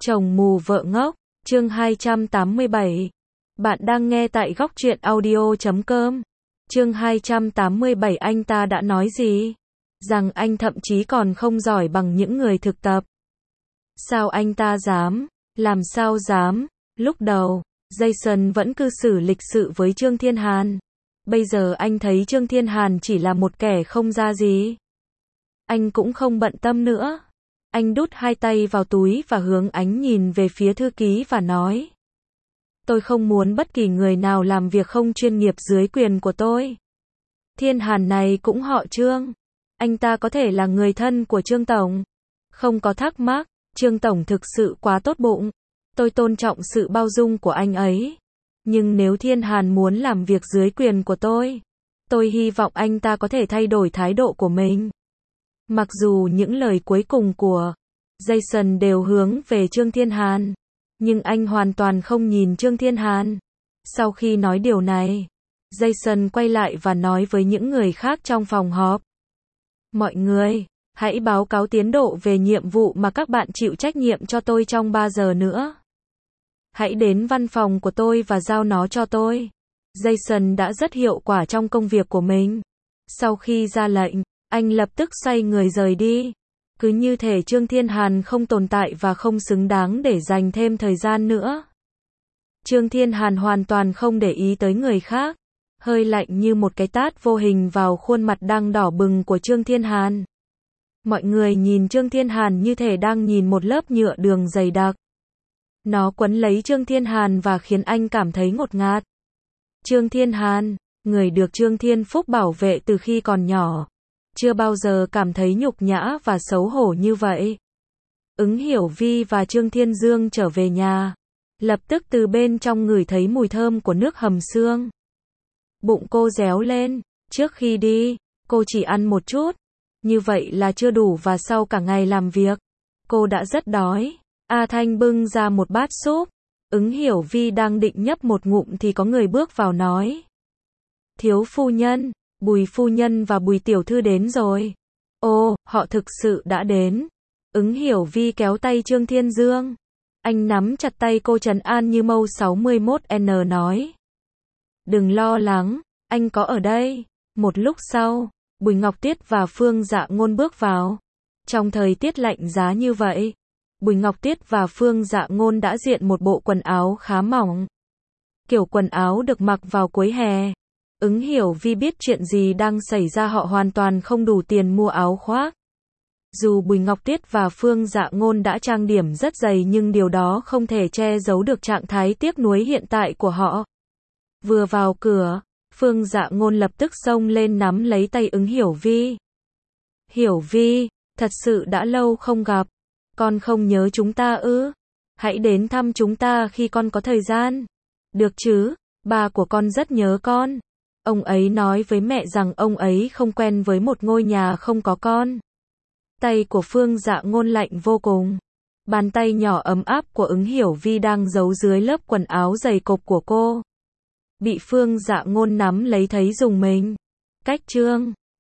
Chồng mù vợ ngốc, chương 287. Bạn đang nghe tại Góc Truyện Audio.com. Chương 287 anh ta đã nói gì? Rằng anh thậm chí còn không giỏi bằng những người thực tập. Sao anh ta dám? Làm sao dám? Lúc đầu, Jason vẫn cư xử lịch sự với Trương Thiên Hàn. Bây giờ anh thấy Trương Thiên Hàn chỉ là một kẻ không ra gì. Anh cũng không bận tâm nữa. Anh đút hai tay vào túi và hướng ánh nhìn về phía thư ký và nói. Tôi không muốn bất kỳ người nào làm việc không chuyên nghiệp dưới quyền của tôi. Thiên Hàn này cũng họ Trương. Anh ta có thể là người thân của Trương Tổng. Không có thắc mắc, Trương Tổng thực sự quá tốt bụng. Tôi tôn trọng sự bao dung của anh ấy. Nhưng nếu Thiên Hàn muốn làm việc dưới quyền của tôi hy vọng anh ta có thể thay đổi thái độ của mình. Mặc dù những lời cuối cùng của Jason đều hướng về Trương Thiên Hàn, nhưng anh hoàn toàn không nhìn Trương Thiên Hàn. Sau khi nói điều này, Jason quay lại và nói với những người khác trong phòng họp. Mọi người, hãy báo cáo tiến độ về nhiệm vụ mà các bạn chịu trách nhiệm cho tôi trong 3 giờ nữa. Hãy đến văn phòng của tôi và giao nó cho tôi. Jason đã rất hiệu quả trong công việc của mình. Sau khi ra lệnh, anh lập tức xoay người rời đi. Cứ như thể Trương Thiên Hàn không tồn tại và không xứng đáng để dành thêm thời gian nữa. Trương Thiên Hàn hoàn toàn không để ý tới người khác. Hơi lạnh như một cái tát vô hình vào khuôn mặt đang đỏ bừng của Trương Thiên Hàn. Mọi người nhìn Trương Thiên Hàn như thể đang nhìn một lớp nhựa đường dày đặc. Nó quấn lấy Trương Thiên Hàn và khiến anh cảm thấy ngột ngạt. Trương Thiên Hàn, người được Trương Thiên Phúc bảo vệ từ khi còn nhỏ, chưa bao giờ cảm thấy nhục nhã và xấu hổ như vậy. Ứng Hiểu Vi và Trương Thiên Dương trở về nhà, lập tức từ bên trong ngửi thấy mùi thơm của nước hầm xương. Bụng cô réo lên, trước khi đi, cô chỉ ăn một chút, như vậy là chưa đủ và sau cả ngày làm việc, cô đã rất đói. A Thanh bưng ra một bát súp. Ứng Hiểu Vi đang định nhấp một ngụm thì có người bước vào nói. Thiếu phu nhân, Bùi phu nhân và Bùi tiểu thư đến rồi. Ồ, họ thực sự đã đến. Ứng Hiểu Vi kéo tay Trương Thiên Dương. Anh nắm chặt tay cô trấn an như mâu 61N nói. Đừng lo lắng, anh có ở đây. Một lúc sau, Bùi Ngọc Tiết và Phương Dạ Ngôn bước vào. Trong thời tiết lạnh giá như vậy, Bùi Ngọc Tiết và Phương Dạ Ngôn đã diện một bộ quần áo khá mỏng. Kiểu quần áo được mặc vào cuối hè. Ứng Hiểu Vi biết chuyện gì đang xảy ra, họ hoàn toàn không đủ tiền mua áo khoác. Dù Bùi Ngọc Tiết và Phương Dạ Ngôn đã trang điểm rất dày nhưng điều đó không thể che giấu được trạng thái tiếc nuối hiện tại của họ. Vừa vào cửa, Phương Dạ Ngôn lập tức xông lên nắm lấy tay Ứng Hiểu Vi. Hiểu Vi, thật sự đã lâu không gặp. Con không nhớ chúng ta ư? Hãy đến thăm chúng ta khi con có thời gian. Được chứ, ba của con rất nhớ con. Ông ấy nói với mẹ rằng ông ấy không quen với một ngôi nhà không có con. Tay của Phương Dạ Ngôn lạnh vô cùng. Bàn tay nhỏ ấm áp của Ứng Hiểu Vi đang giấu dưới lớp quần áo dày cộp của cô. Bị Phương Dạ Ngôn nắm lấy thấy rùng mình. Cách Trương